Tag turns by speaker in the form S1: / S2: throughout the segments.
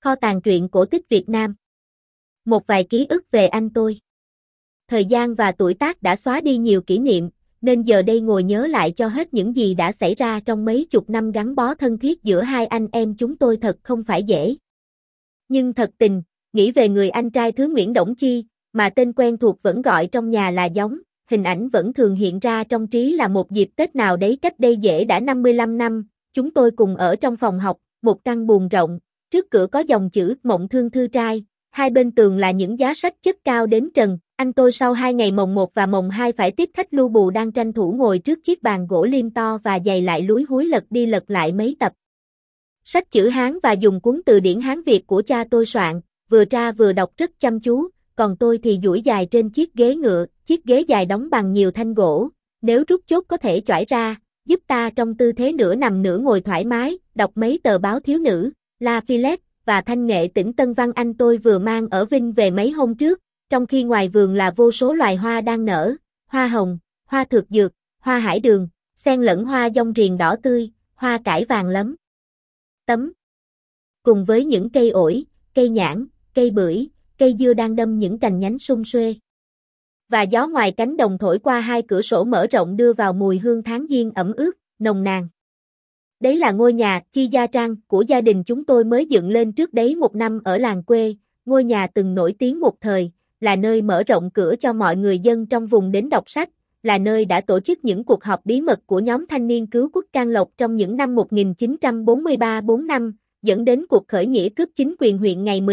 S1: Kho tàng truyện cổ tích Việt Nam. Một vài ký ức về anh tôi. Thời gian và tuổi tác đã xóa đi nhiều kỷ niệm, nên giờ đây ngồi nhớ lại cho hết những gì đã xảy ra trong mấy chục năm gắn bó thân thiết giữa hai anh em chúng tôi thật không phải dễ. Nhưng thật tình, nghĩ về người anh trai thứ Nguyễn Đổng Chi, mà tên quen thuộc vẫn gọi trong nhà là Giống, hình ảnh vẫn thường hiện ra trong trí là một dịp Tết nào đấy cách đây dễ đã 55 năm, chúng tôi cùng ở trong phòng học, một căn buồng rộng, trước cửa có dòng chữ Mộng Thương Thư Trai, hai bên tường là những giá sách chất cao đến trần. Anh tôi sau 2 ngày mồng 1 và mồng 2 phải tiếp khách lưu bù đang tranh thủ ngồi trước chiếc bàn gỗ liêm to và giày lại lúi húi lật đi lật lại mấy tập sách chữ Hán và dùng cuốn từ điển Hán Việt của cha tôi soạn, vừa tra vừa đọc rất chăm chú, còn tôi thì duỗi dài trên chiếc ghế ngựa, chiếc ghế dài đóng bằng nhiều thanh gỗ, nếu rút chốt có thể chỏi ra, giúp ta trong tư thế nửa nằm nửa ngồi thoải mái, đọc mấy tờ báo thiếu nữ, La Philette và Thanh Nghệ tỉnh Tân Văn anh tôi vừa mang ở Vinh về mấy hôm trước. Trong khi ngoài vườn là vô số loài hoa đang nở, hoa hồng, hoa thược dược, hoa hải đường, xen lẫn hoa dong riềng đỏ tươi, hoa cải vàng lấm tấm. Cùng với những cây ổi, cây nhãn, cây bưởi, cây dưa đang đâm những cành nhánh sum xuê. Và gió ngoài cánh đồng thổi qua hai cửa sổ mở rộng đưa vào mùi hương tháng giêng ẩm ướt, nồng nàn. Đấy là ngôi nhà Chi Gia Trang của gia đình chúng tôi mới dựng lên trước đấy 1 năm ở làng quê, ngôi nhà từng nổi tiếng một thời. Là nơi mở rộng cửa cho mọi người dân trong vùng đến đọc sách, là nơi đã tổ chức những cuộc họp bí mật của nhóm thanh niên cứu quốc Can Lộc trong những năm 1943-45, dẫn đến cuộc khởi nghĩa cướp chính quyền huyện ngày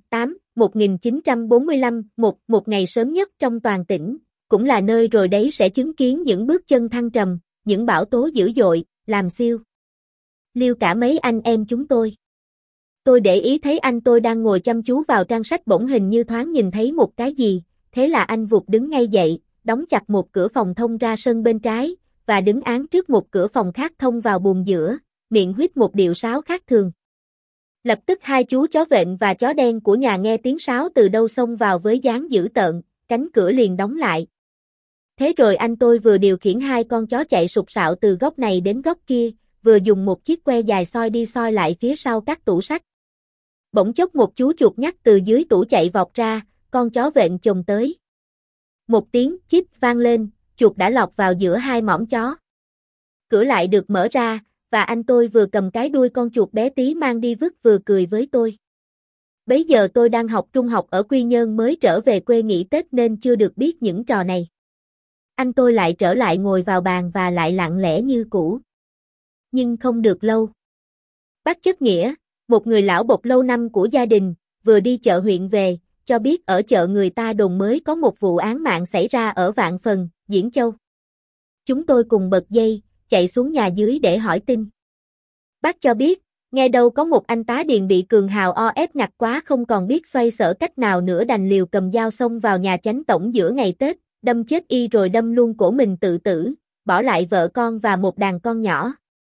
S1: 15/8/1945, một ngày sớm nhất trong toàn tỉnh, cũng là nơi rồi đấy sẽ chứng kiến những bước chân thăng trầm, những bão tố dữ dội, làm siêu liêu cả mấy anh em chúng tôi. Tôi để ý thấy anh tôi đang ngồi chăm chú vào trang sách bỗng hình như thoáng nhìn thấy một cái gì, thế là anh vụt đứng ngay dậy, đóng chặt một cửa phòng thông ra sân bên trái, và đứng án trước một cửa phòng khác thông vào buồng giữa, miệng huýt một điệu sáo khác thường. Lập tức hai chú chó vện và chó đen của nhà nghe tiếng sáo từ đâu xông vào với dáng dữ tợn, cánh cửa liền đóng lại. Thế rồi anh tôi vừa điều khiển hai con chó chạy sục sạo từ góc này đến góc kia, vừa dùng một chiếc que dài soi đi soi lại phía sau các tủ sách. Bỗng chốc một chú chuột nhắt từ dưới tủ chạy vọt ra, con chó vện chồm tới. Một tiếng chip vang lên, chuột đã lọt vào giữa hai mỏm chó. Cửa lại được mở ra, và anh tôi vừa cầm cái đuôi con chuột bé tí mang đi vứt vừa cười với tôi. Bấy giờ tôi đang học trung học ở Quy Nhơn mới trở về quê nghỉ Tết nên chưa được biết những trò này. Anh tôi lại trở lại ngồi vào bàn và lại lặng lẽ như cũ. Nhưng không được lâu. Bác Chất Nghĩa, một người lão bộc lâu năm của gia đình, vừa đi chợ huyện về, cho biết ở chợ người ta đồn mới có một vụ án mạng xảy ra ở Vạn Phần, Diễn Châu. Chúng tôi cùng bật dây, chạy xuống nhà dưới để hỏi tin. Bác cho biết, nghe đâu có một anh tá điền bị cường hào o ép ngặt quá không còn biết xoay sở cách nào nữa đành liều cầm dao xông vào nhà chánh tổng giữa ngày Tết, đâm chết y rồi đâm luôn cổ mình tự tử, bỏ lại vợ con và một đàn con nhỏ.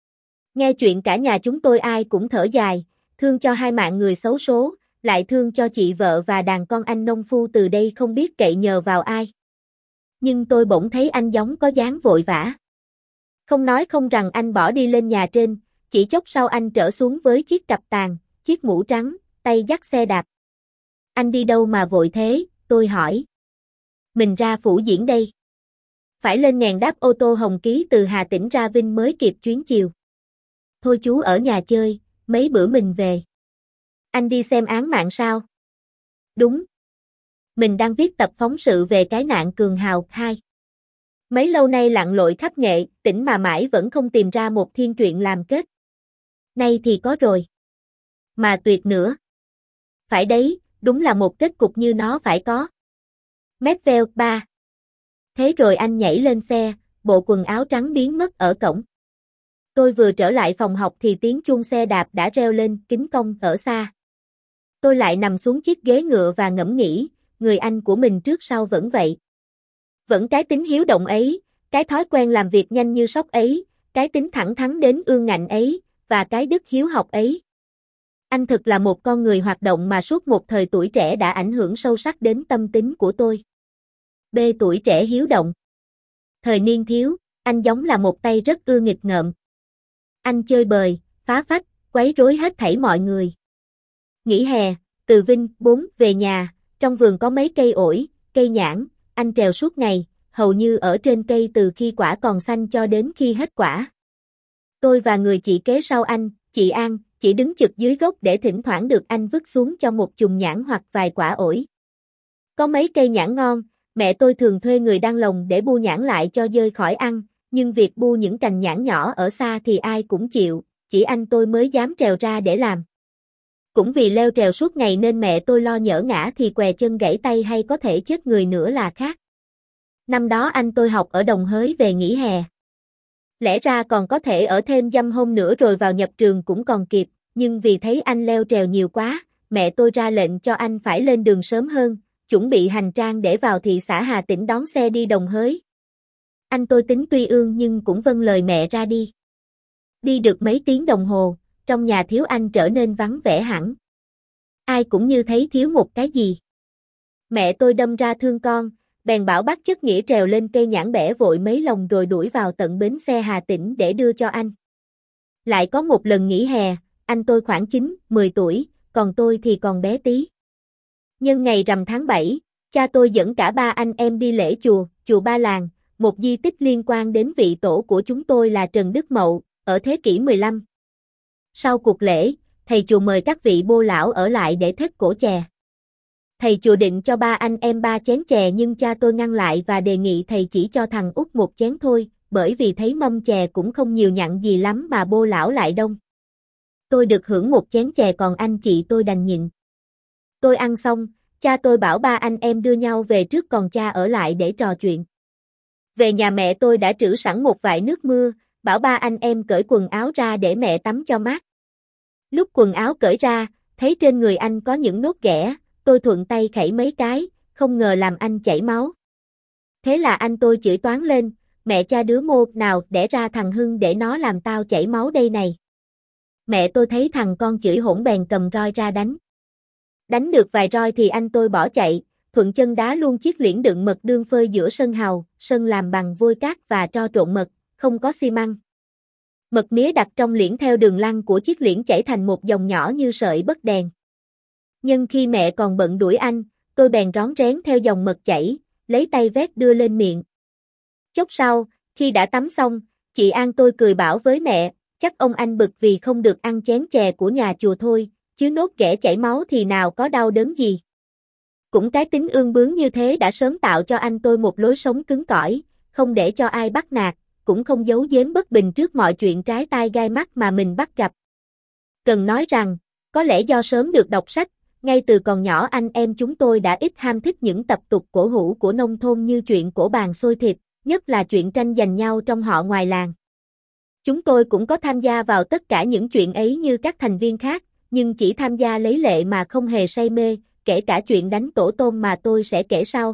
S1: Nghe chuyện cả nhà chúng tôi ai cũng thở dài, thương cho hai mạng người xấu số, lại thương cho chị vợ và đàn con anh nông phu từ đây không biết cậy nhờ vào ai. Nhưng tôi bỗng thấy anh Giống có dáng vội vã. Không nói không rằng anh bỏ đi lên nhà trên, chỉ chốc sau anh trở xuống với chiếc cặp tàn, chiếc mũ trắng, tay dắt xe đạp. Anh đi đâu mà vội thế, tôi hỏi. Mình ra Phủ Diễn đây. Phải lên nghèn đáp ô tô hồng ký từ Hà Tĩnh ra Vinh mới kịp chuyến chiều. Thôi chú ở nhà chơi, mấy bữa mình về. Anh đi xem án mạng sao? Đúng. Mình đang viết tập phóng sự về cái nạn Cường Hào 2. Mấy lâu nay lặn lội khắp Nghệ, tỉnh mà mãi vẫn không tìm ra một thiên truyện làm kết. Nay thì có rồi. Mà tuyệt nữa. Phải đấy, đúng là một kết cục như nó phải có. Medvedev 3. Thế rồi anh nhảy lên xe, bộ quần áo trắng biến mất ở cổng. Tôi vừa trở lại phòng học thì tiếng chuông xe đạp đã reo lên kính cong ở xa. Tôi lại nằm xuống chiếc ghế ngựa và ngẫm nghĩ, người anh của mình trước sau vẫn vậy. Vẫn cái tính hiếu động ấy, cái thói quen làm việc nhanh như sóc ấy, cái tính thẳng thắn đến ương ngạnh ấy, và cái đức hiếu học ấy. Anh thực là một con người hoạt động mà suốt một thời tuổi trẻ đã ảnh hưởng sâu sắc đến tâm tính của tôi. B. Tuổi trẻ hiếu động. Thời niên thiếu, anh Giống là một tay rất ưa nghịch ngợm. Anh chơi bời, phá phách, quấy rối hết thảy mọi người. Nghỉ hè, từ Vinh, 4, về nhà, trong vườn có mấy cây ổi, cây nhãn, anh trèo suốt ngày, hầu như ở trên cây từ khi quả còn xanh cho đến khi hết quả. Tôi và người chị kế sau anh, chị An, chỉ đứng chực dưới gốc để thỉnh thoảng được anh vứt xuống cho một chùm nhãn hoặc vài quả ổi. Có mấy cây nhãn ngon, mẹ tôi thường thuê người đan lồng để bu nhãn lại cho dơi khỏi ăn, nhưng việc bu những cành nhãn nhỏ ở xa thì ai cũng chịu, chỉ anh tôi mới dám trèo ra để làm. Cũng vì leo trèo suốt ngày nên mẹ tôi lo nhỡ ngã thì què chân gãy tay hay có thể chết người nữa là khác. Năm đó anh tôi học ở Đồng Hới về nghỉ hè. Lẽ ra còn có thể ở thêm dăm hôm nữa rồi vào nhập trường cũng còn kịp, nhưng vì thấy anh leo trèo nhiều quá, mẹ tôi ra lệnh cho anh phải lên đường sớm hơn, chuẩn bị hành trang để vào thị xã Hà Tĩnh đón xe đi Đồng Hới. Anh tôi tính tuy ương nhưng cũng vâng lời mẹ ra đi. Đi được mấy tiếng đồng hồ, trong nhà thiếu anh trở nên vắng vẻ hẳn. Ai cũng như thấy thiếu một cái gì. Mẹ tôi đâm ra thương con, bèn bảo bác chức nghĩa trèo lên cây nhãn bẻ vội mấy lồng rồi đuổi vào tận bến xe Hà Tĩnh để đưa cho anh. Lại có một lần nghỉ hè, anh tôi khoảng 9, 10 tuổi, còn tôi thì còn bé tí. Nhân ngày rằm tháng 7, cha tôi dẫn cả ba anh em đi lễ chùa Ba Làng, một di tích liên quan đến vị tổ của chúng tôi là Trần Đức Mậu, ở thế kỷ 15. Sau cuộc lễ, thầy chùa mời các vị bô lão ở lại để thết cổ chè. Thầy chùa định cho ba anh em 3 chén chè nhưng cha tôi ngăn lại và đề nghị thầy chỉ cho thằng út 1 chén thôi, bởi vì thấy mâm chè cũng không nhiều nhặn gì lắm mà bô lão lại đông. Tôi được hưởng 1 chén chè còn anh chị tôi đành nhịn. Tôi ăn xong, cha tôi bảo ba anh em đưa nhau về trước còn cha ở lại để trò chuyện. Về nhà mẹ tôi đã trữ sẵn một vại nước mưa, bảo ba anh em cởi quần áo ra để mẹ tắm cho mát. Lúc quần áo cởi ra, thấy trên người anh có những nốt ghẻ, tôi thuận tay khẩy mấy cái, không ngờ làm anh chảy máu. Thế là anh tôi chửi toáng lên, mẹ cha đứa mô nào đẻ ra thằng Hưng để nó làm tao chảy máu đây này. Mẹ tôi thấy thằng con chửi hỗn bèn cầm roi ra đánh. Đánh được vài roi thì anh tôi bỏ chạy, thuận chân đá luôn chiếc liễn đựng mật đương phơi giữa sân hào, sân làm bằng vôi cát và tro trộn mật, không có xi măng. Mật mía đặt trong liễn theo đường lăn của chiếc liễn chảy thành một dòng nhỏ như sợi bất đèn. Nhưng khi mẹ còn bận đuổi anh, tôi bèn rón rén theo dòng mật chảy, lấy tay vét đưa lên miệng. Chốc sau, khi đã tắm xong, chị An tôi cười bảo với mẹ, chắc ông anh bực vì không được ăn chén chè của nhà chùa thôi, chứ nốt ghẻ chảy máu thì nào có đau đớn gì. Cũng cái tính ương bướng như thế đã sớm tạo cho anh tôi một lối sống cứng cỏi, không để cho ai bắt nạt, cũng không giấu giếm bất bình trước mọi chuyện trái tai gai mắt mà mình bắt gặp. Cần nói rằng, có lẽ do sớm được đọc sách, ngay từ còn nhỏ anh em chúng tôi đã ít ham thích những tập tục cổ hủ của nông thôn như chuyện cổ bàn xôi thịt, nhất là chuyện tranh giành nhau trong họ ngoài làng. Chúng tôi cũng có tham gia vào tất cả những chuyện ấy như các thành viên khác, nhưng chỉ tham gia lấy lệ mà không hề say mê, kể cả chuyện đánh tổ tôm mà tôi sẽ kể sau.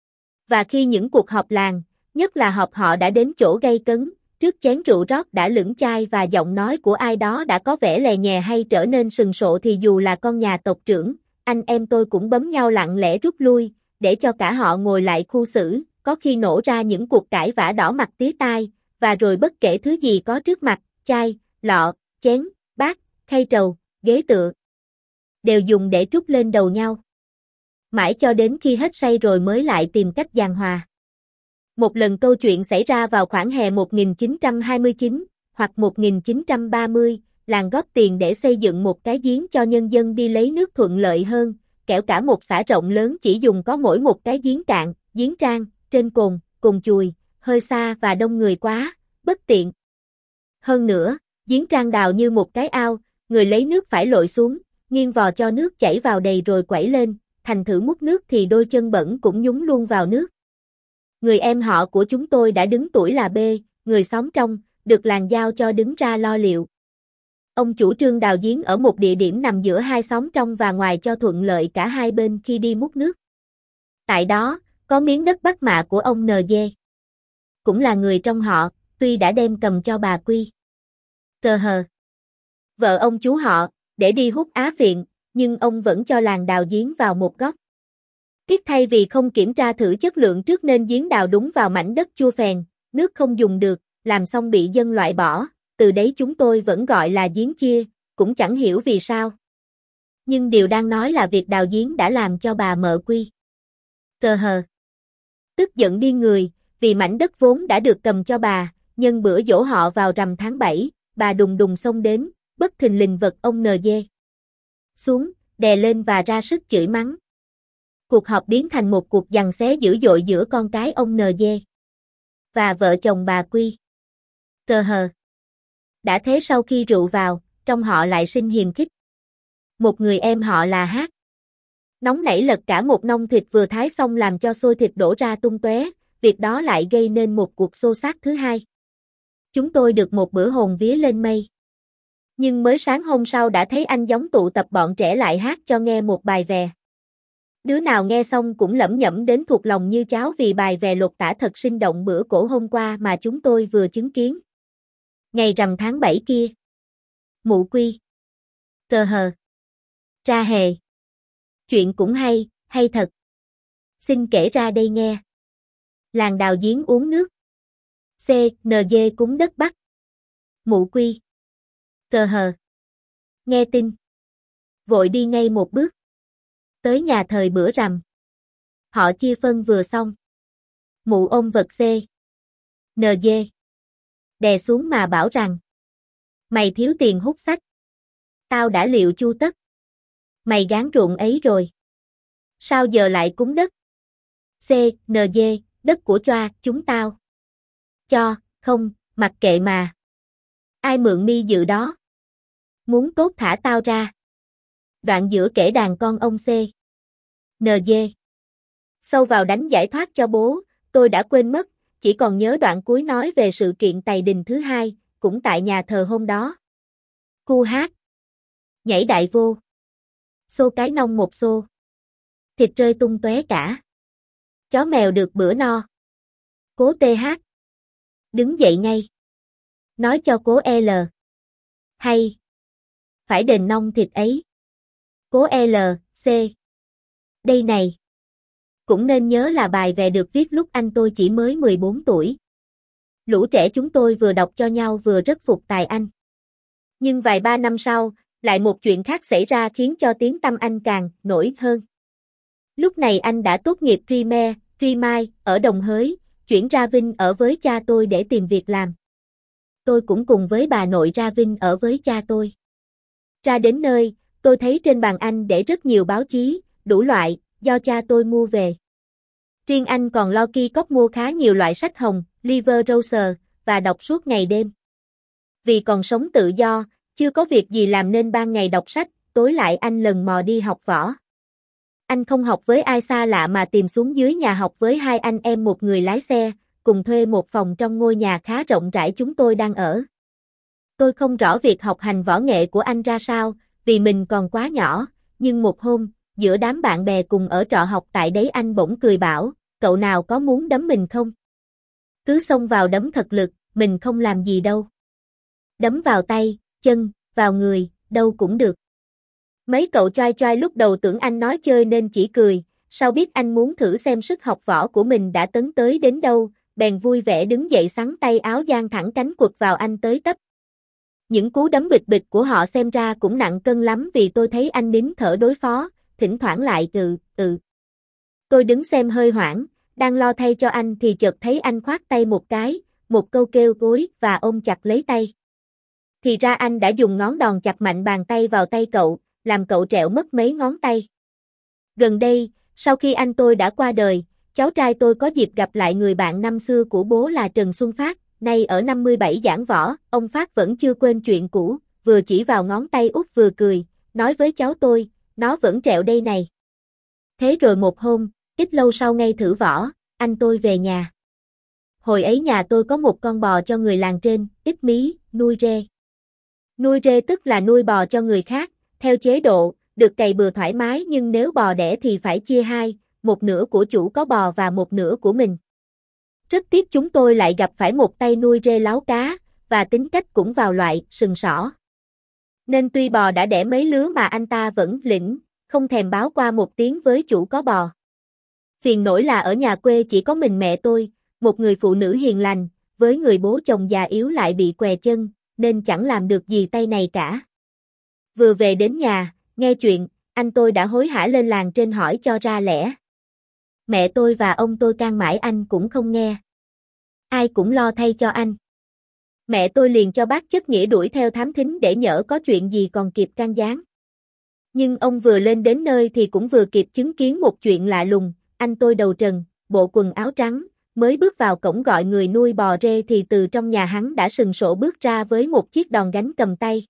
S1: Và khi những cuộc họp làng, nhất là họp họ đã đến chỗ gay cấn, trước chén rượu rót đã lửng chai và giọng nói của ai đó đã có vẻ lè nhè hay trở nên sừng sộ thì dù là con nhà tộc trưởng, anh em tôi cũng bấm nhau lặng lẽ rút lui, để cho cả họ ngồi lại khu xử, có khi nổ ra những cuộc cãi vã đỏ mặt tía tai, và rồi bất kể thứ gì có trước mặt, chai, lọ, chén, bát, khay trầu, ghế tựa, đều dùng để trút lên đầu nhau. Mãi cho đến khi hết say rồi mới lại tìm cách giảng hòa. Một lần câu chuyện xảy ra vào khoảng hè 1929, hoặc 1930, làng góp tiền để xây dựng một cái giếng cho nhân dân đi lấy nước thuận lợi hơn, kẻo cả một xã rộng lớn chỉ dùng có mỗi một cái giếng cạn, giếng trang, trên cồn chùi, hơi xa và đông người quá, bất tiện. Hơn nữa, giếng trang đào như một cái ao, người lấy nước phải lội xuống, nghiêng vò cho nước chảy vào đầy rồi quẩy lên, thành thử múc nước thì đôi chân bẩn cũng nhúng luôn vào nước. Người em họ của chúng tôi đã đứng tuổi là B, người xóm trong, được làng giao cho đứng ra lo liệu. Ông chủ trương đào giếng ở một địa điểm nằm giữa hai xóm trong và ngoài cho thuận lợi cả hai bên khi đi múc nước. Tại đó, có miếng đất Bắc Mạ của ông NG. Cũng là người trong họ, tuy đã đem cầm cho bà Quy. Cờ hờ. Vợ ông chú họ, để đi hút á phiện, nhưng ông vẫn cho làng đào giếng vào một góc. Tiếc thay vì không kiểm tra thử chất lượng trước nên giếng đào đúng vào mảnh đất chua phèn, nước không dùng được, làm xong bị dân loại bỏ, từ đấy chúng tôi vẫn gọi là giếng chia, cũng chẳng hiểu vì sao. Nhưng điều đang nói là việc đào giếng đã làm cho bà mợ quy. Cờ hờ. Tức giận điên người, vì mảnh đất vốn đã được cầm cho bà, nhân bữa giỗ họ vào rằm tháng 7, bà đùng đùng xông đến, bất thình lình vật ông NG xuống, đè lên và ra sức chửi mắng. Cuộc họp biến thành một cuộc giằng xé dữ dội giữa con cái ông NG và vợ chồng bà Quy. Cờ hờ. Đã thế sau khi rượu vào, trong họ lại sinh hiềm khích. Một người em họ là Hát. Nóng nảy lật cả một nông thịt vừa thái xong làm cho xôi thịt đổ ra tung tóe, việc đó lại gây nên một cuộc xô xát thứ hai. Chúng tôi được một bữa hồn vía lên mây. Nhưng mới sáng hôm sau đã thấy anh giống tụ tập bọn trẻ lại hát cho nghe một bài về. Đứa nào nghe xong cũng lẩm nhẩm đến thuộc lòng như cháo vì bài về lột tả thật sinh động bữa cổ hôm qua mà chúng tôi vừa chứng kiến. Ngày rằm tháng 7 kia. Mụ Quy. Cờ hờ. Ra hề. Chuyện cũng hay thật. Xin kể ra đây nghe. Làng đào giếng uống nước. CNG cúng đất Bắc. Mụ Quy. Cờ hờ. Nghe tin. Vội đi ngay một bước. Tới nhà thời bữa rằm. Họ chia phân vừa xong. Mụ ôm vật CNG. Đè xuống mà bảo rằng. Mày thiếu tiền hút sách. Tao đã liệu chu tất. Mày gán ruộng ấy rồi. Sao giờ lại cúng đất? CNG, đất của choa, chúng tao. Cho, không, mặc kệ mà. Ai mượn mi dự đó? Muốn tốt thả tao ra. Đoạn giữa kể đàn con ông CNG. Sâu vào đánh giải thoát cho bố, tôi đã quên mất, chỉ còn nhớ đoạn cuối nói về sự kiện tày đình thứ hai, cũng tại nhà thờ hôm đó. Cu hát. Nhảy đại vô. Xô cái nông một xô. Thịt rơi tung tóe cả. Chó mèo được bữa no. Cố TH. Đứng dậy ngay. Nói cho cố L. Hay. Phải đền nông thịt ấy. Cố L, C. Đây này. Cũng nên nhớ là bài về được viết lúc anh tôi chỉ mới 14 tuổi. Lũ trẻ chúng tôi vừa đọc cho nhau vừa rất phục tài anh. Nhưng vài ba năm sau, lại một chuyện khác xảy ra khiến cho tiếng tăm anh càng nổi hơn. Lúc này anh đã tốt nghiệp Pre-Mai ở Đồng Hới, chuyển ra Vinh ở với cha tôi để tìm việc làm. Tôi cũng cùng với bà nội ra Vinh ở với cha tôi. Ra đến nơi, tôi thấy trên bàn anh để rất nhiều báo chí, đủ loại, do cha tôi mua về. Riêng anh còn lo ki cóp mua khá nhiều loại sách hồng, Liver Rose, và đọc suốt ngày đêm. Vì còn sống tự do, chưa có việc gì làm nên ban ngày đọc sách, tối lại anh lần mò đi học võ. Anh không học với ai xa lạ mà tìm xuống dưới nhà học với hai anh em một người lái xe, cùng thuê một phòng trong ngôi nhà khá rộng rãi chúng tôi đang ở. Tôi không rõ việc học hành võ nghệ của anh ra sao, vì mình còn quá nhỏ, nhưng một hôm, giữa đám bạn bè cùng ở trọ học tại đấy anh bỗng cười bảo, cậu nào có muốn đấm mình không? Cứ xông vào đấm thật lực, mình không làm gì đâu. Đấm vào tay, chân, vào người, đâu cũng được. Mấy cậu choai choai lúc đầu tưởng anh nói chơi nên chỉ cười, sau biết anh muốn thử xem sức học võ của mình đã tấn tới đến đâu, bèn vui vẻ đứng dậy xắn tay áo dang thẳng cánh quật vào anh tới tấp. Những cú đấm bịch bịch của họ xem ra cũng nặng cân lắm vì tôi thấy anh nín thở đối phó, thỉnh thoảng lại Tôi đứng xem hơi hoảng, đang lo thay cho anh thì chợt thấy anh khoát tay một cái, một câu kêu gối và ôm chặt lấy tay. Thì ra anh đã dùng ngón đòn chặt mạnh bàn tay vào tay cậu, làm cậu trẹo mất mấy ngón tay. Gần đây, sau khi anh tôi đã qua đời, cháu trai tôi có dịp gặp lại người bạn năm xưa của bố là Trần Xuân Phát, nay ở 57 giảng võ, ông Phát vẫn chưa quên chuyện cũ, vừa chỉ vào ngón tay út vừa cười, nói với cháu tôi, nó vẫn trẹo đây này. Thế rồi một hôm, ít lâu sau ngay thử võ, anh tôi về nhà. Hồi ấy nhà tôi có một con bò cho người làng trên, ít mí, nuôi rê. Nuôi rê tức là nuôi bò cho người khác, theo chế độ, được cày bừa thoải mái nhưng nếu bò đẻ thì phải chia hai, một nửa của chủ có bò và một nửa của mình. Rất tiếc chúng tôi lại gặp phải một tay nuôi rê láo cá, và tính cách cũng vào loại sừng sỏ. Nên tuy bò đã đẻ mấy lứa mà anh ta vẫn lỉnh, không thèm báo qua một tiếng với chủ có bò. Phiền nổi là ở nhà quê chỉ có mình mẹ tôi, một người phụ nữ hiền lành, với người bố chồng già yếu lại bị què chân, nên chẳng làm được gì tay này cả. Vừa về đến nhà, nghe chuyện, anh tôi đã hối hả lên làng trên hỏi cho ra lẽ. Mẹ tôi và ông tôi can mãi anh cũng không nghe. Ai cũng lo thay cho anh. Mẹ tôi liền cho bác chất nghĩa đuổi theo thám thính để nhỡ có chuyện gì còn kịp can gián. Nhưng ông vừa lên đến nơi thì cũng vừa kịp chứng kiến một chuyện lạ lùng, anh tôi đầu trần, bộ quần áo trắng, mới bước vào cổng gọi người nuôi bò rê thì từ trong nhà hắn đã sừng sộ bước ra với một chiếc đòn gánh cầm tay.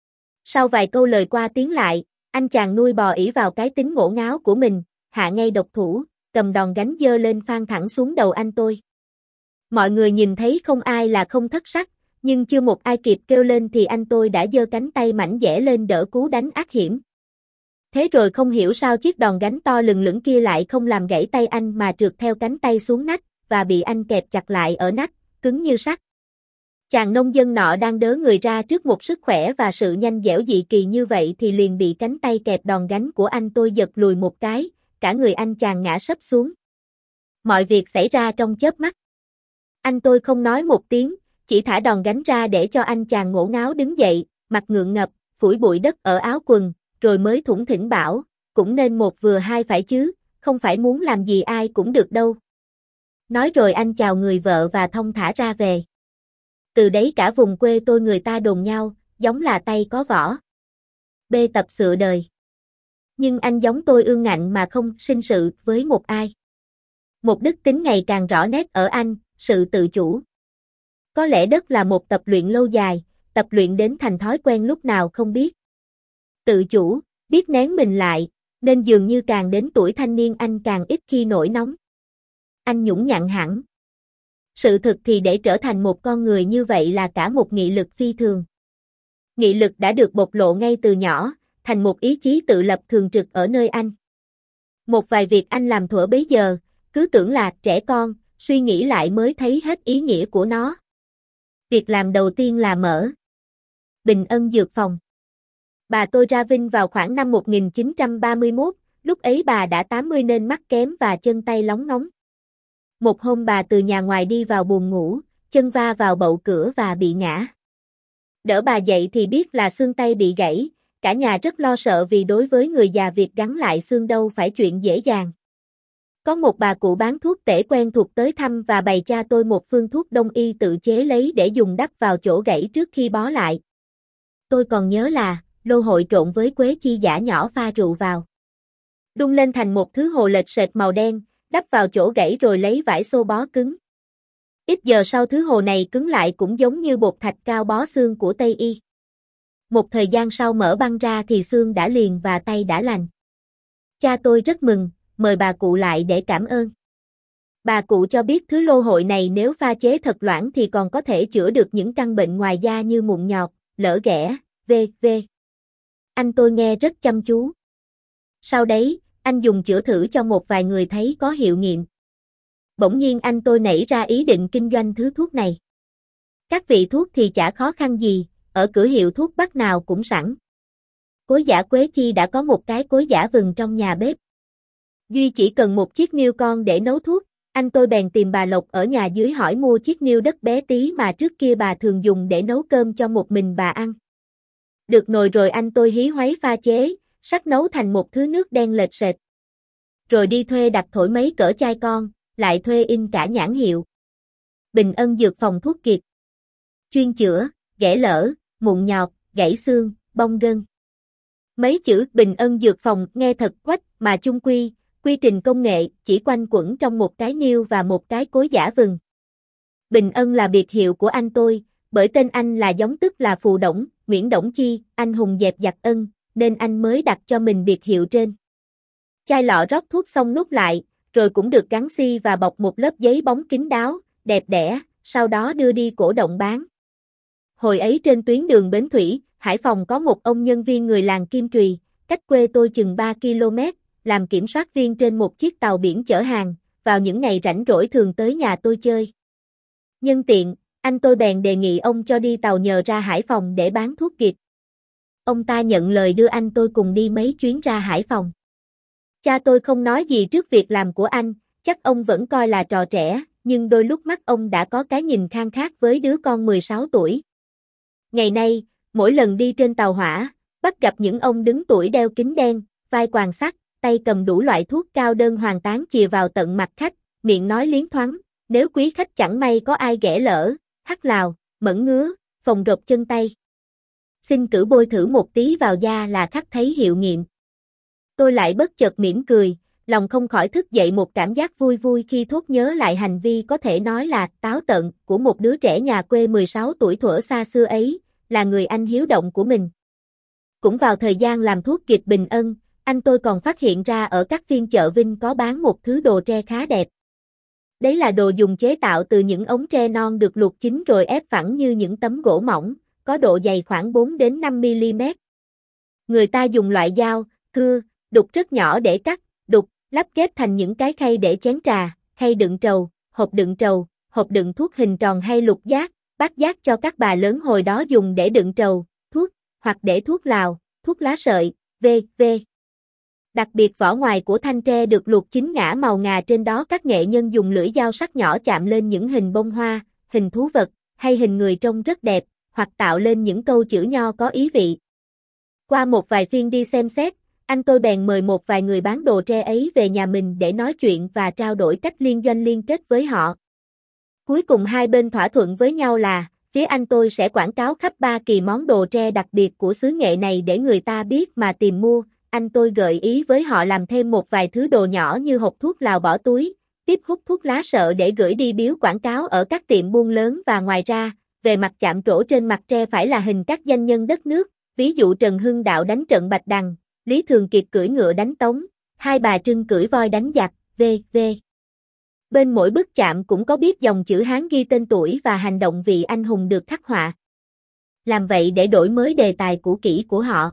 S1: Sau vài câu lời qua tiếng lại, anh chàng nuôi bò ỷ vào cái tính ngổ ngáo của mình, hạ ngay độc thủ, cầm đòn gánh giơ lên phang thẳng xuống đầu anh tôi. Mọi người nhìn thấy không ai là không thất sắc, nhưng chưa một ai kịp kêu lên thì anh tôi đã giơ cánh tay mảnh dẻ lên đỡ cú đánh ác hiểm. Thế rồi không hiểu sao chiếc đòn gánh to lừng lững kia lại không làm gãy tay anh mà trượt theo cánh tay xuống nách, và bị anh kẹp chặt lại ở nách, cứng như sắt. Chàng nông dân nọ đang đớ người ra trước một sức khỏe và sự nhanh dẻo dị kỳ như vậy thì liền bị cánh tay kẹp đòn gánh của anh tôi giật lùi một cái, cả người anh chàng ngã sấp xuống. Mọi việc xảy ra trong chớp mắt. Anh tôi không nói một tiếng, chỉ thả đòn gánh ra để cho anh chàng ngổ ngáo đứng dậy, mặt ngượng ngập, phủi bụi đất ở áo quần, rồi mới thủng thỉnh bảo, cũng nên một vừa hai phải chứ, không phải muốn làm gì ai cũng được đâu. Nói rồi anh chào người vợ và thong thả ra về. Từ đấy cả vùng quê tôi người ta đồn nhau, giống là tay có võ. Bê tập sửa đời. Nhưng anh giống tôi ương ngạnh mà không sinh sự với một ai. Một đức tính ngày càng rõ nét ở anh, sự tự chủ. Có lẽ đất là một tập luyện lâu dài, tập luyện đến thành thói quen lúc nào không biết. Tự chủ, biết nén mình lại, nên dường như càng đến tuổi thanh niên anh càng ít khi nổi nóng. Anh nhũng nhặn hẳn. Sự thực thì để trở thành một con người như vậy là cả một nghị lực phi thường. Nghị lực đã được bộc lộ ngay từ nhỏ, thành một ý chí tự lập thường trực ở nơi anh. Một vài việc anh làm thuở bấy giờ, cứ tưởng là trẻ con, suy nghĩ lại mới thấy hết ý nghĩa của nó. Việc làm đầu tiên là mở Bình Ân Dược Phòng. Bà tôi ra Vinh vào khoảng năm 1931, lúc ấy bà đã 80 nên mắt kém và chân tay lóng ngóng. Một hôm bà từ nhà ngoài đi vào buồng ngủ, chân va vào bậu cửa và bị ngã. Đỡ bà dậy thì biết là xương tay bị gãy, cả nhà rất lo sợ vì đối với người già việc gắn lại xương đâu phải chuyện dễ dàng. Có một bà cụ bán thuốc tể quen thuộc tới thăm và bày cha tôi một phương thuốc đông y tự chế lấy để dùng đắp vào chỗ gãy trước khi bó lại. Tôi còn nhớ là lô hội trộn với quế chi giả nhỏ pha rượu vào. Đun lên thành một thứ hồ lệch sệt màu đen, đắp vào chỗ gãy rồi lấy vải xô bó cứng. Ít giờ sau thứ hồ này cứng lại cũng giống như bột thạch cao bó xương của Tây y. Một thời gian sau mở băng ra thì xương đã liền và tay đã lành. Cha tôi rất mừng, mời bà cụ lại để cảm ơn. Bà cụ cho biết thứ lô hội này nếu pha chế thật loãng thì còn có thể chữa được những căn bệnh ngoài da như mụn nhọt, lở ghẻ, v.v. Anh tôi nghe rất chăm chú. Sau đấy, anh dùng chữa thử cho một vài người thấy có hiệu nghiệm. Bỗng nhiên anh tôi nảy ra ý định kinh doanh thứ thuốc này. Các vị thuốc thì chả khó khăn gì, ở cửa hiệu thuốc bắc nào cũng sẵn. Cối giã quế chi đã có một cái cối giã vừng trong nhà bếp. Duy chỉ cần một chiếc niêu con để nấu thuốc, anh tôi bèn tìm bà Lộc ở nhà dưới hỏi mua chiếc niêu đất bé tí mà trước kia bà thường dùng để nấu cơm cho một mình bà ăn. Được nồi rồi anh tôi hí hoáy pha chế, sắc nấu thành một thứ nước đen lệch sệt. Rồi đi thuê đặt thổi mấy cỡ chai con, lại thuê in cả nhãn hiệu. Bình Ân Dược Phòng thuốc kiệt. Chuyên chữa, ghẻ lở, mụn nhọt, gãy xương, bong gân. Mấy chữ Bình Ân Dược Phòng nghe thật quách mà chung quy trình công nghệ chỉ quanh quẩn trong một cái niêu và một cái cối giã vừng. Bình Ân là biệt hiệu của anh tôi, bởi tên anh là giống tức là Phù Đổng, Nguyễn Đổng Chi, anh hùng dẹp giặc Ân, nên anh mới đặt cho mình biệt hiệu trên. Chai lọ rót thuốc xong nút lại, rồi cũng được gắn xi và bọc một lớp giấy bóng kín đáo, đẹp đẽ, sau đó đưa đi cổ động bán. Hồi ấy trên tuyến đường Bến Thủy, Hải Phòng có một ông nhân viên người làng Kim Trùy, cách quê tôi chừng 3 km, làm kiểm soát viên trên một chiếc tàu biển chở hàng, vào những ngày rảnh rỗi thường tới nhà tôi chơi. Nhân tiện, anh tôi bèn đề nghị ông cho đi tàu nhờ ra Hải Phòng để bán thuốc kiệt. Ông ta nhận lời đưa anh tôi cùng đi mấy chuyến ra Hải Phòng. Cha tôi không nói gì trước việc làm của anh, chắc ông vẫn coi là trò trẻ, nhưng đôi lúc mắt ông đã có cái nhìn khang khác với đứa con 16 tuổi. Ngày nay, mỗi lần đi trên tàu hỏa, bắt gặp những ông đứng tuổi đeo kính đen, vai quàng sắt, tay cầm đủ loại thuốc cao đơn hoàng tán chìa vào tận mặt khách, miệng nói liến thoáng, nếu quý khách chẳng may có ai ghẻ lỡ, hắt lào, mẫn ngứa, phồng rộp chân tay. Xin cử bôi thử một tí vào da là khắc thấy hiệu nghiệm. Tôi lại bất chợt mỉm cười, lòng không khỏi thức dậy một cảm giác vui vui khi thốt nhớ lại hành vi có thể nói là táo tợn của một đứa trẻ nhà quê 16 tuổi thuở xa xưa ấy, là người anh hiếu động của mình. Cũng vào thời gian làm thuốc kịch Bình Ân, anh tôi còn phát hiện ra ở các phiên chợ Vinh có bán một thứ đồ tre khá đẹp. Đấy là đồ dùng chế tạo từ những ống tre non được luộc chín rồi ép phẳng như những tấm gỗ mỏng, có độ dày khoảng 4 đến 5 mm. Người ta dùng loại dao, cưa, đục rất nhỏ để cắt, đục, lắp ghép thành những cái khay để chén trà, khay đựng trầu, hộp đựng thuốc hình tròn hay lục giác, bát giác cho các bà lớn hồi đó dùng để đựng trầu, thuốc, hoặc để thuốc lào, thuốc lá sợi, v.v. Đặc biệt vỏ ngoài của thanh tre được luộc chín ngả màu ngà, trên đó các nghệ nhân dùng lưỡi dao sắc nhỏ chạm lên những hình bông hoa, hình thú vật, hay hình người trông rất đẹp, hoặc tạo lên những câu chữ nho có ý vị. Qua một vài phiên đi xem xét, anh tôi bèn mời một vài người bán đồ tre ấy về nhà mình để nói chuyện và trao đổi cách liên doanh liên kết với họ. Cuối cùng hai bên thỏa thuận với nhau là, phía anh tôi sẽ quảng cáo khắp Ba Kỳ món đồ tre đặc biệt của xứ nghệ này để người ta biết mà tìm mua. Anh tôi gợi ý với họ làm thêm một vài thứ đồ nhỏ như hộp thuốc lào bỏ túi, tiếp hút thuốc lá sợ để gửi đi biếu quảng cáo ở các tiệm buôn lớn, và ngoài ra, về mặt chạm trổ trên mặt tre phải là hình các danh nhân đất nước, ví dụ Trần Hưng Đạo đánh trận Bạch Đằng, Lý Thường Kiệt cưỡi ngựa đánh Tống, Hai Bà Trưng cưỡi voi đánh giặc, v.v. Bên mỗi bức chạm cũng có biết dòng chữ Hán ghi tên tuổi và hành động vị anh hùng được khắc họa. Làm vậy để đổi mới đề tài cũ kỹ của họ.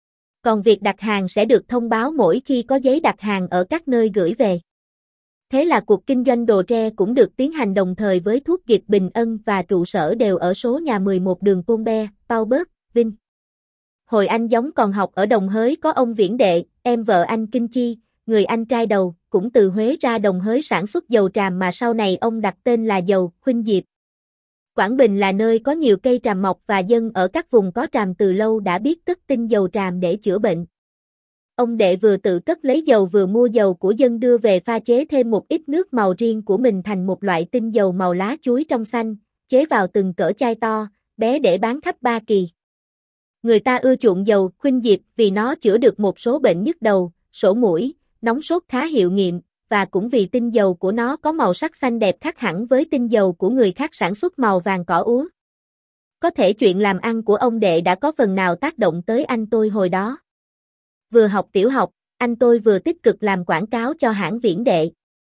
S1: Còn việc đặt hàng sẽ được thông báo mỗi khi có giấy đặt hàng ở các nơi gửi về. Thế là cuộc kinh doanh đồ tre cũng được tiến hành đồng thời với thuốc kịch Bình Ân, và trụ sở đều ở số nhà 11 đường Côn Be, Paubert, Vinh. Hồi anh Giống còn học ở Đồng Hới có ông Viễn Đệ, em vợ anh Kinh Chi, người anh trai đầu, cũng từ Huế ra Đồng Hới sản xuất dầu tràm mà sau này ông đặt tên là dầu Khuynh Diệp. Quảng Bình là nơi có nhiều cây tràm mọc và dân ở các vùng có tràm từ lâu đã biết cất tinh dầu tràm để chữa bệnh. Ông Đệ vừa tự cất lấy dầu vừa mua dầu của dân đưa về pha chế thêm một ít nước màu riêng của mình thành một loại tinh dầu màu lá chuối trong xanh, chế vào từng cỡ chai to, bé để bán khắp Ba Kỳ. Người ta ưa chuộng dầu Khuynh Diệp vì nó chữa được một số bệnh nhức đầu, sổ mũi, nóng sốt khá hiệu nghiệm, và cũng vì tinh dầu của nó có màu sắc xanh đẹp khác hẳn với tinh dầu của người khác sản xuất màu vàng cỏ úa. Có thể chuyện làm ăn của ông Đệ đã có phần nào tác động tới anh tôi hồi đó. Vừa học tiểu học, anh tôi vừa tích cực làm quảng cáo cho hãng Viễn Đệ.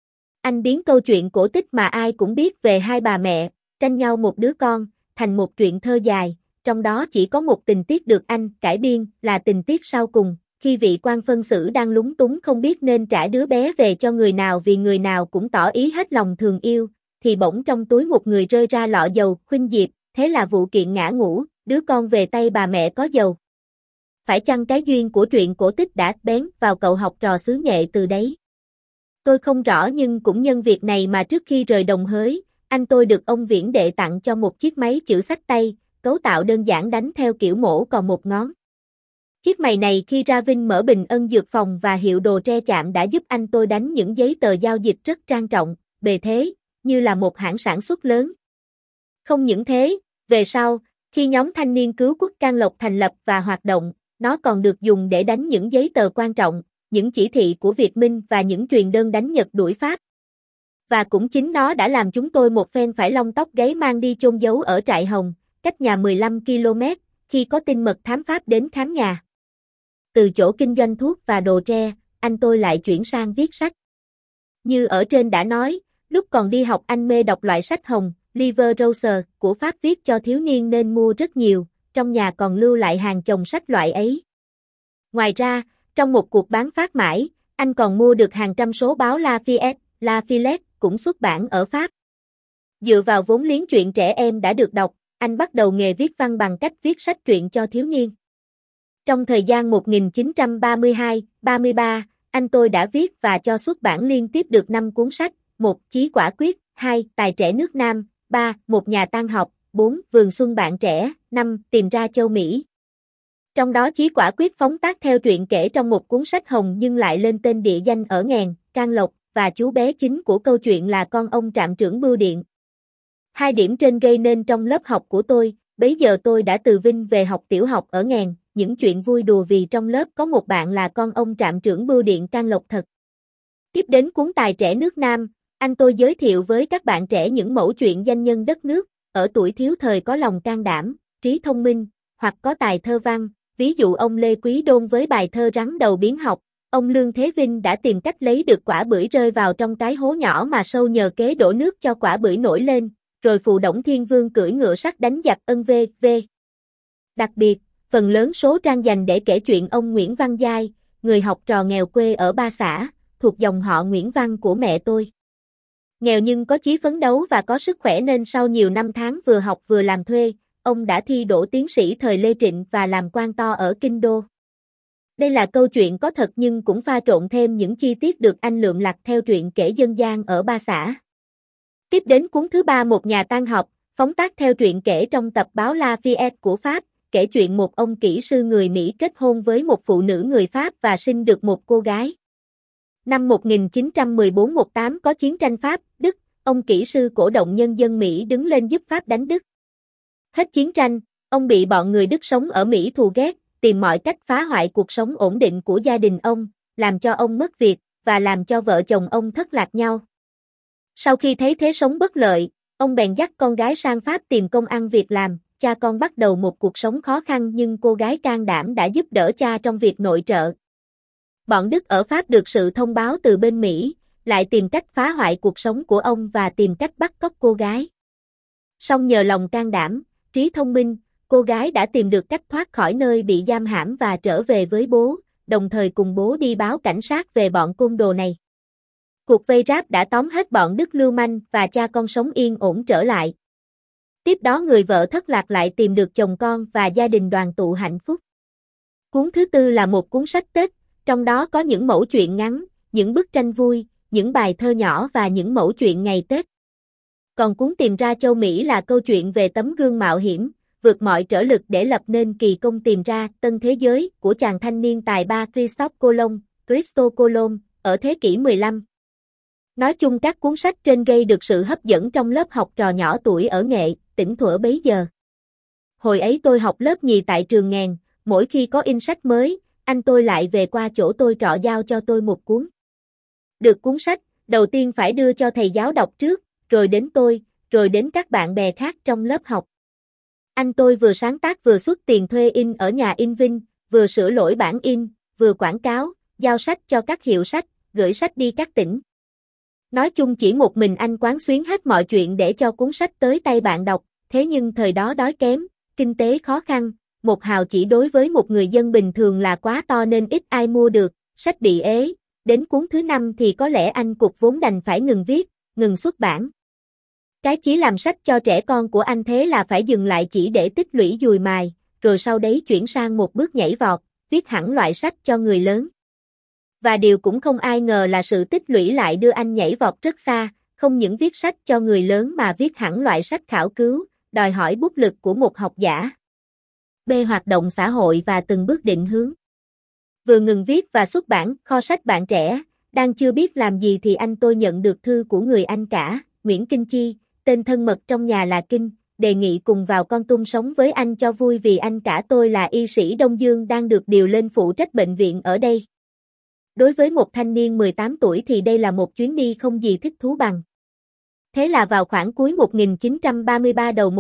S1: Anh biến câu chuyện cổ tích mà ai cũng biết về hai bà mẹ, tranh nhau một đứa con, thành một truyện thơ dài, trong đó chỉ có một tình tiết được anh cải biên là tình tiết sau cùng, khi vị quan phân xử đang lúng túng không biết nên trả đứa bé về cho người nào vì người nào cũng tỏ ý hết lòng thương yêu, thì bỗng trong túi một người rơi ra lọ dầu Khuynh Diệp, thế là vụ kiện ngã ngũ, đứa con về tay bà mẹ có dầu. Phải chăng cái duyên của truyện cổ tích đã bén vào cậu học trò xứ nghệ từ đấy? Tôi không rõ, nhưng cũng nhân việc này mà trước khi rời Đồng Hới, anh tôi được ông Viễn Đệ tặng cho một chiếc máy chữ xách tay, cấu tạo đơn giản đánh theo kiểu mổ còn một ngón. Chiếc mày này khi ra Vinh mở Bình Ân dược phòng và hiệu đồ tre chạm đã giúp anh tôi đánh những giấy tờ giao dịch rất trang trọng, bề thế, như là một hãng sản xuất lớn. Không những thế, về sau, khi nhóm thanh niên cứu quốc Can Lộc thành lập và hoạt động, nó còn được dùng để đánh những giấy tờ quan trọng, những chỉ thị của Việt Minh và những truyền đơn đánh Nhật đuổi Pháp. Và cũng chính nó đã làm chúng tôi một phen phải lông tóc gáy mang đi chôn giấu ở trại Hồng, cách nhà 15 km, khi có tin mật thám Pháp đến khám nhà. Từ chỗ kinh doanh thuốc và đồ tre, anh tôi lại chuyển sang viết sách. Như ở trên đã nói, lúc còn đi học anh mê đọc loại sách Hồng, Livre Rose của Pháp viết cho thiếu niên nên mua rất nhiều, trong nhà còn lưu lại hàng chồng sách loại ấy. Ngoài ra, trong một cuộc bán phát mãi, anh còn mua được hàng trăm số báo La Fillette cũng xuất bản ở Pháp. Dựa vào vốn liếng truyện trẻ em đã được đọc, anh bắt đầu nghề viết văn bằng cách viết sách truyện cho thiếu niên. Trong thời gian 1932-33, anh tôi đã viết và cho xuất bản liên tiếp được 5 cuốn sách: 1. Chí Quả Quyết, 2. Tài Trẻ Nước Nam, 3. Một Nhà Tan Học, 4. Vườn Xuân Bạn Trẻ, 5. Tìm Ra Châu Mỹ. Trong đó Chí quả quyết phóng tác theo truyện kể trong một cuốn sách hồng nhưng lại lên tên địa danh ở Nghèn, Can Lộc, và chú bé chính của câu chuyện là con ông trạm trưởng bưu điện. Hai điểm trên gây nên trong lớp học của tôi, bấy giờ tôi đã từ Vinh về học tiểu học ở Nghèn, những chuyện vui đùa vì trong lớp có một bạn là con ông trạm trưởng bưu điện Can Lộc thật. Tiếp đến cuốn Tài trẻ nước Nam, anh tôi giới thiệu với các bạn trẻ những mẩu chuyện danh nhân đất nước, ở tuổi thiếu thời có lòng can đảm, trí thông minh, hoặc có tài thơ văn, ví dụ ông Lê Quý Đôn với bài thơ Rắn đầu biến học, ông Lương Thế Vinh đã tìm cách lấy được quả bưởi rơi vào trong cái hố nhỏ mà sâu nhờ kế đổ nước cho quả bưởi nổi lên, rồi Phù Đổng Thiên Vương cưỡi ngựa sắt đánh giặc ân v.v. Đặc biệt, phần lớn số trang dành để kể chuyện ông Nguyễn Văn Giai, người học trò nghèo quê ở Ba Xã, thuộc dòng họ Nguyễn Văn của mẹ tôi. Nghèo nhưng có chí phấn đấu và có sức khỏe nên sau nhiều năm tháng vừa học vừa làm thuê, ông đã thi đỗ tiến sĩ thời Lê Trịnh và làm quan to ở Kinh Đô. Đây là câu chuyện có thật nhưng cũng pha trộn thêm những chi tiết được anh lượm lặt theo truyện kể dân gian ở Ba Xã. Tiếp đến cuốn thứ ba Một nhà tan học, phóng tác theo truyện kể trong tập báo La Fillette của Pháp, kể chuyện một ông kỹ sư người Mỹ kết hôn với một phụ nữ người Pháp và sinh được một cô gái. Năm 1914-18 có chiến tranh Pháp, Đức, ông kỹ sư cổ động nhân dân Mỹ đứng lên giúp Pháp đánh Đức. Hết chiến tranh, ông bị bọn người Đức sống ở Mỹ thù ghét, tìm mọi cách phá hoại cuộc sống ổn định của gia đình ông, làm cho ông mất việc, và làm cho vợ chồng ông thất lạc nhau. Sau khi thấy thế sống bất lợi, ông bèn dắt con gái sang Pháp tìm công ăn việc làm, cha con bắt đầu một cuộc sống khó khăn nhưng cô gái can đảm đã giúp đỡ cha trong việc nội trợ. Bọn Đức ở Pháp được sự thông báo từ bên Mỹ, lại tìm cách phá hoại cuộc sống của ông và tìm cách bắt cóc cô gái. Song nhờ lòng can đảm, trí thông minh, cô gái đã tìm được cách thoát khỏi nơi bị giam hãm và trở về với bố, đồng thời cùng bố đi báo cảnh sát về bọn côn đồ này. Cuộc vây ráp đã tóm hết bọn Đức lưu manh và cha con sống yên ổn trở lại. Tiếp đó người vợ thất lạc lại tìm được chồng con và gia đình đoàn tụ hạnh phúc. Cuốn thứ tư là một cuốn sách Tết, trong đó có những mẩu chuyện ngắn, những bức tranh vui, những bài thơ nhỏ và những mẩu chuyện ngày Tết. Còn cuốn Tìm ra châu Mỹ là câu chuyện về tấm gương mạo hiểm, vượt mọi trở lực để lập nên kỳ công tìm ra tân thế giới của chàng thanh niên tài ba Christophe Colomb, ở thế kỷ 15. Nói chung các cuốn sách trên gây được sự hấp dẫn trong lớp học trò nhỏ tuổi ở Nghệ, tỉnh thuở bấy giờ. Hồi ấy tôi học lớp nhì tại trường Nghèn, mỗi khi có in sách mới, anh tôi lại về qua chỗ tôi trọ giao cho tôi một cuốn. Được cuốn sách, đầu tiên phải đưa cho thầy giáo đọc trước, rồi đến tôi, rồi đến các bạn bè khác trong lớp học. Anh tôi vừa sáng tác vừa xuất tiền thuê in ở nhà in Vinh, vừa sửa lỗi bản in, vừa quảng cáo, giao sách cho các hiệu sách, gửi sách đi các tỉnh. Nói chung chỉ một mình anh quán xuyến hết mọi chuyện để cho cuốn sách tới tay bạn đọc, thế nhưng thời đó đói kém, kinh tế khó khăn, một hào chỉ đối với một người dân bình thường là quá to nên ít ai mua được, sách bị ế, đến cuốn thứ 5 thì có lẽ anh cục vốn đành phải ngừng viết, ngừng xuất bản. Cái chí làm sách cho trẻ con của anh thế là phải dừng lại chỉ để tích lũy dùi mài, rồi sau đấy chuyển sang một bước nhảy vọt, viết hẳn loại sách cho người lớn. Và điều cũng không ai ngờ là sự tích lũy lại đưa anh nhảy vọt rất xa, không những viết sách cho người lớn mà viết hẳn loại sách khảo cứu, đòi hỏi bút lực của một học giả. B. Hoạt động xã hội và từng bước định hướng. Vừa ngừng viết và xuất bản kho sách bạn trẻ, đang chưa biết làm gì thì anh tôi nhận được thư của người anh cả, Nguyễn Kinh Chi, tên thân mật trong nhà là Kinh, đề nghị cùng vào Kon Tum sống với anh cho vui vì anh cả tôi là y sĩ Đông Dương đang được điều lên phụ trách bệnh viện ở đây. Đối với một thanh niên 18 tuổi thì đây là một chuyến đi không gì thích thú bằng. Thế là vào khoảng cuối 1933 đầu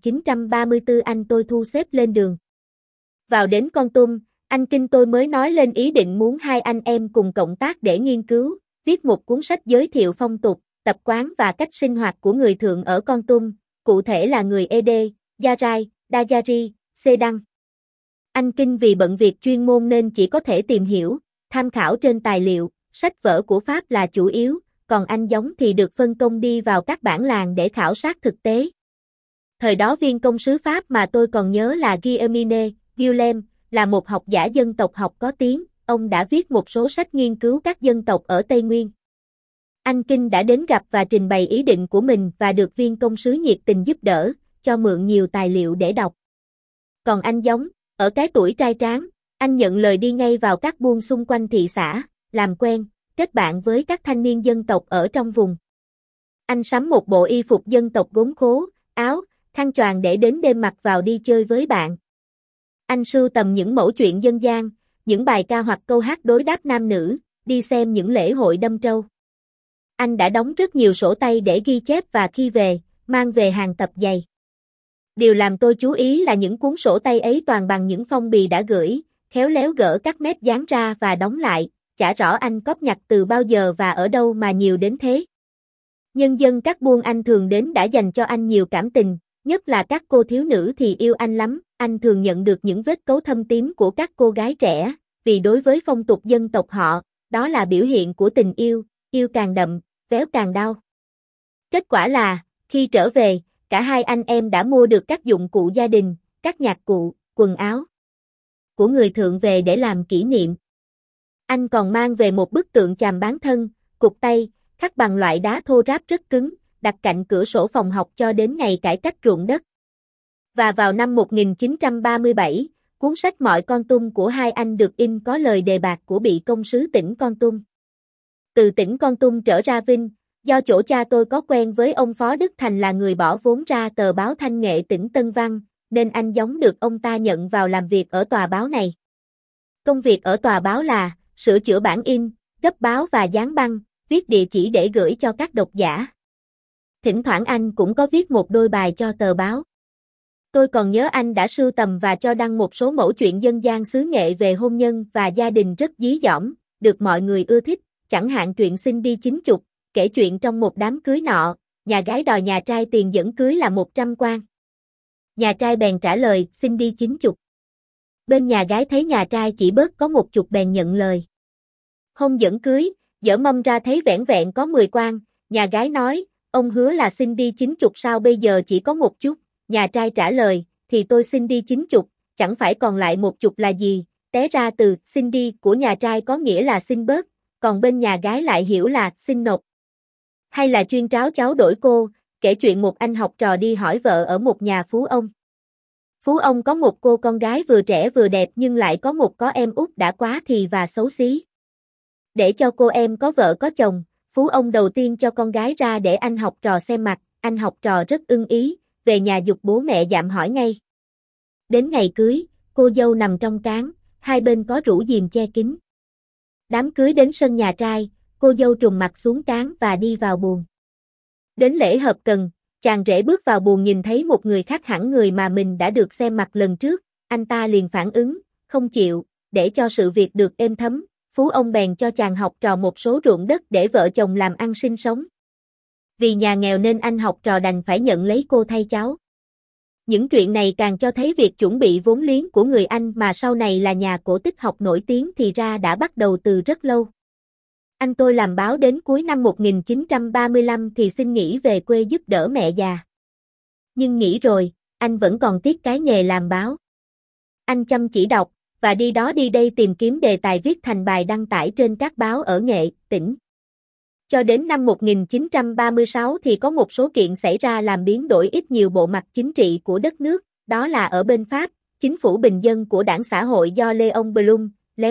S1: 1934 anh tôi thu xếp lên đường. Vào đến Kon Tum, anh Kinh tôi mới nói lên ý định muốn hai anh em cùng cộng tác để nghiên cứu, viết một cuốn sách giới thiệu phong tục, tập quán và cách sinh hoạt của người Thượng ở Kon Tum, cụ thể là người Ede, Yarai, Dayari, Sedang. Anh Kinh vì bận việc chuyên môn nên chỉ có thể tìm hiểu, tham khảo trên tài liệu, sách vở của Pháp là chủ yếu, còn anh Giống thì được phân công đi vào các bản làng để khảo sát thực tế. Thời đó viên công sứ Pháp mà tôi còn nhớ là Guillaume, là một học giả dân tộc học có tiếng, ông đã viết một số sách nghiên cứu các dân tộc ở Tây Nguyên. Anh Kinh đã đến gặp và trình bày ý định của mình và được viên công sứ nhiệt tình giúp đỡ, cho mượn nhiều tài liệu để đọc. Còn anh Giống, Ở cái tuổi trai tráng, anh nhận lời đi ngay vào các buôn xung quanh thị xã, làm quen, kết bạn với các thanh niên dân tộc ở trong vùng. Anh sắm một bộ y phục dân tộc gốm khố, áo, khăn choàng để đến đêm mặc vào đi chơi với bạn. Anh sưu tầm những mẩu chuyện dân gian, những bài ca hoặc câu hát đối đáp nam nữ, đi xem những lễ hội đâm trâu. Anh đã đóng rất nhiều sổ tay để ghi chép và khi về, mang về hàng tập dày. Điều làm tôi chú ý là những cuốn sổ tay ấy toàn bằng những phong bì đã gửi, khéo léo gỡ các mép dán ra và đóng lại, chả rõ anh cóp nhặt từ bao giờ và ở đâu mà nhiều đến thế. Nhân dân các buôn anh thường đến đã dành cho anh nhiều cảm tình, nhất là các cô thiếu nữ thì yêu anh lắm, anh thường nhận được những vết cấu thâm tím của các cô gái trẻ, vì đối với phong tục dân tộc họ, đó là biểu hiện của tình yêu, yêu càng đậm, véo càng đau. Kết quả là, khi trở về, cả hai anh em đã mua được các dụng cụ gia đình, các nhạc cụ, quần áo của người thượng về để làm kỷ niệm. Anh còn mang về một bức tượng chàm bán thân, cụt tay, khắc bằng loại đá thô ráp rất cứng, đặt cạnh cửa sổ phòng học cho đến ngày cải cách ruộng đất. Và vào năm 1937, cuốn sách Mọi Con Tum của hai anh được in có lời đề bạt của bị công sứ tỉnh Kon Tum. Từ tỉnh Kon Tum trở ra Vinh, do chỗ cha tôi có quen với ông Phó Đức Thành là người bỏ vốn ra tờ báo Thanh Nghệ tỉnh Tân Văn, nên anh giống được ông ta nhận vào làm việc ở tòa báo này. Công việc ở tòa báo là sửa chữa bản in, gấp báo và dán băng, viết địa chỉ để gửi cho các độc giả. Thỉnh thoảng anh cũng có viết một đôi bài cho tờ báo. Tôi còn nhớ anh đã sưu tầm và cho đăng một số mẩu chuyện dân gian xứ Nghệ về hôn nhân và gia đình rất dí dỏm, được mọi người ưa thích, chẳng hạn chuyện xin đi 90, kể chuyện trong một đám cưới nọ, nhà gái đòi nhà trai tiền dẫn cưới là 100 quan. Nhà trai bèn trả lời xin đi 90. Bên nhà gái thấy nhà trai chỉ bớt có 10 bèn nhận lời. Hôm dẫn cưới, dở mâm ra thấy vẻn vẹn có 10 quan, nhà gái nói, ông hứa là xin đi 90 sao bây giờ chỉ có 1 chút, nhà trai trả lời, thì tôi xin đi 90, chẳng phải còn lại 10 là gì, té ra từ xin đi của nhà trai có nghĩa là xin bớt, còn bên nhà gái lại hiểu là xin nộp. Hay là chuyên tráo cháu đổi cô, kể chuyện một anh học trò đi hỏi vợ ở một nhà phú ông. Phú ông có một cô con gái vừa trẻ vừa đẹp nhưng lại có một có em út đã quá thì và xấu xí. Để cho cô em có vợ có chồng, phú ông đầu tiên cho con gái ra để anh học trò xem mặt, anh học trò rất ưng ý, về nhà giục bố mẹ dạm hỏi ngay. Đến ngày cưới, cô dâu nằm trong cáng, hai bên có rủ diềm che kín. Đám cưới đến sân nhà trai, cô dâu trùm mặt xuống cáng và đi vào buồng. Đến lễ hợp cần, chàng rể bước vào buồng nhìn thấy một người khác hẳn người mà mình đã được xem mặt lần trước, anh ta liền phản ứng, không chịu, để cho sự việc được êm thấm, phú ông bèn cho chàng học trò một số ruộng đất để vợ chồng làm ăn sinh sống. Vì nhà nghèo nên anh học trò đành phải nhận lấy cô thay cháu. Những chuyện này càng cho thấy việc chuẩn bị vốn liếng của người Anh mà sau này là nhà cổ tích học nổi tiếng thì ra đã bắt đầu từ rất lâu. Anh tôi làm báo đến cuối năm 1935 thì xin nghỉ về quê giúp đỡ mẹ già. Nhưng nghỉ rồi, anh vẫn còn tiếc cái nghề làm báo. Anh chăm chỉ đọc, và đi đó đi đây tìm kiếm đề tài viết thành bài đăng tải trên các báo ở Nghệ, tỉnh. Cho đến năm 1936 thì có một số kiện xảy ra làm biến đổi ít nhiều bộ mặt chính trị của đất nước, đó là ở bên Pháp, chính phủ bình dân của đảng xã hội do Léon Blum,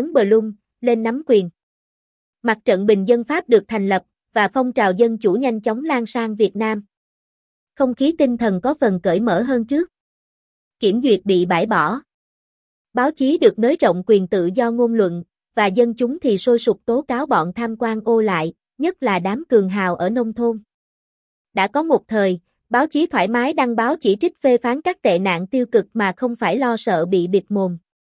S1: lên nắm quyền. Mặt trận bình dân Pháp được thành lập, và phong trào dân chủ nhanh chóng lan sang Việt Nam. Không khí tinh thần có phần cởi mở hơn trước. Kiểm duyệt bị bãi bỏ. Báo chí được nới rộng quyền tự do ngôn luận, và dân chúng thì sôi sục tố cáo bọn tham quan ô lại, nhất là đám cường hào ở nông thôn. Đã có một thời, báo chí thoải mái đăng báo chỉ trích phê phán các tệ nạn tiêu cực mà không phải lo sợ bị bịt mồm.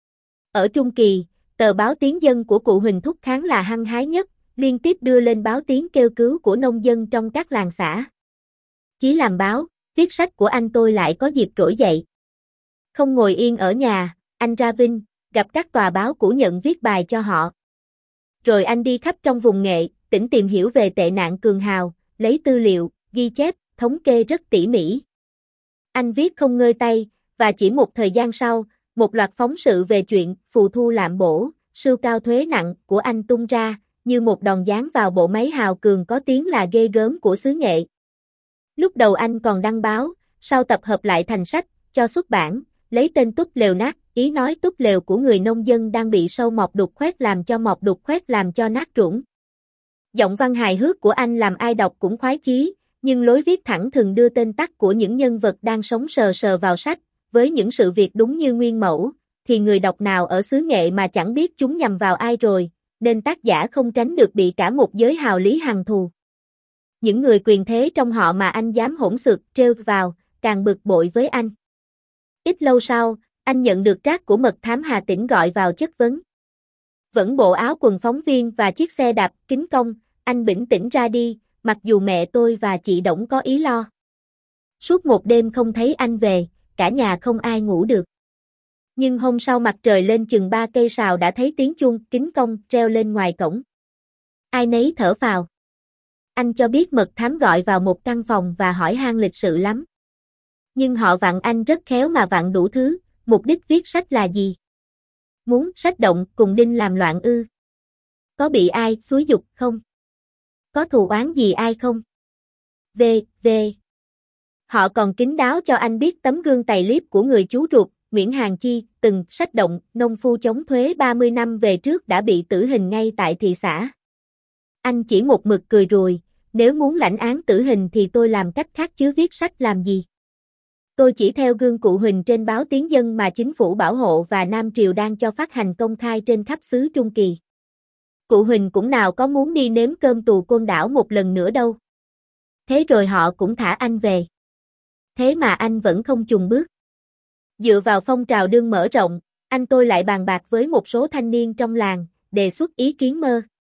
S1: Ở Trung Kỳ, tờ báo Tiếng Dân của cụ Huỳnh Thúc Kháng là hăng hái nhất, liên tiếp đưa lên báo tiếng kêu cứu của nông dân trong các làng xã. Chí làm báo, viết sách của anh tôi lại có dịp trỗi dậy. Không ngồi yên ở nhà, anh ra Vinh, gặp các tòa báo cũ nhận viết bài cho họ. Rồi anh đi khắp trong vùng Nghệ, tỉnh tìm hiểu về tệ nạn cường hào, lấy tư liệu, ghi chép, thống kê rất tỉ mỉ. Anh viết không ngơi tay, và chỉ một thời gian sau, một loạt phóng sự về chuyện phù thu lạm bổ, sưu cao thuế nặng của anh tung ra, như một đòn giáng vào bộ máy hào cường có tiếng là ghê gớm của xứ Nghệ. Lúc đầu anh còn đăng báo, sau tập hợp lại thành sách, cho xuất bản, lấy tên Túp Lều Nát, ý nói túp lều của người nông dân đang bị sâu mọt đục khoét làm cho nát rỗng. Giọng văn hài hước của anh làm ai đọc cũng khoái chí, nhưng lối viết thẳng thừng đưa tên tắt của những nhân vật đang sống sờ sờ vào sách, với những sự việc đúng như nguyên mẫu, thì người đọc nào ở xứ Nghệ mà chẳng biết chúng nhằm vào ai rồi, nên tác giả không tránh được bị cả một giới hào lý hằn thù. Những người quyền thế trong họ mà anh dám hỗn xược trêu vào, càng bực bội với anh. Ít lâu sau, anh nhận được trác của mật thám Hà Tĩnh gọi vào chất vấn. Vẫn bộ áo quần phóng viên và chiếc xe đạp kính cong, anh bỉnh tĩnh ra đi, mặc dù mẹ tôi và chị Đổng có ý lo. Suốt một đêm không thấy anh về, cả nhà không ai ngủ được. Nhưng hôm sau mặt trời lên chừng 3 cây sào đã thấy tiếng chuông kính cong reo lên ngoài cổng. Ai nấy thở phào. Anh cho biết mật thám gọi vào một căn phòng và hỏi han lịch sự lắm. Nhưng họ vặn anh rất khéo mà vặn đủ thứ, mục đích viết sách là gì? Muốn sách động cùng Đinh làm loạn ư? Có bị ai xúi giục không? Có thù oán gì ai không? V. Họ còn kín đáo cho anh biết tấm gương tày liếp của người chú ruột, Nguyễn Hàn Chi, từng sách động, nông phu chống thuế 30 năm về trước đã bị tử hình ngay tại thị xã. Anh chỉ một mực cười rùi, nếu muốn lãnh án tử hình thì tôi làm cách khác chứ viết sách làm gì. Tôi chỉ theo gương cụ Huỳnh trên báo Tiếng Dân mà chính phủ bảo hộ và Nam Triều đang cho phát hành công khai trên khắp xứ Trung Kỳ. Cụ Huỳnh cũng nào có muốn đi nếm cơm tù Côn Đảo một lần nữa đâu. Thế rồi họ cũng thả anh về. Thế mà anh vẫn không chùn bước. Dựa vào phong trào đương mở rộng, anh tôi lại bàn bạc với một số thanh niên trong làng, đề xuất ý kiến mơ.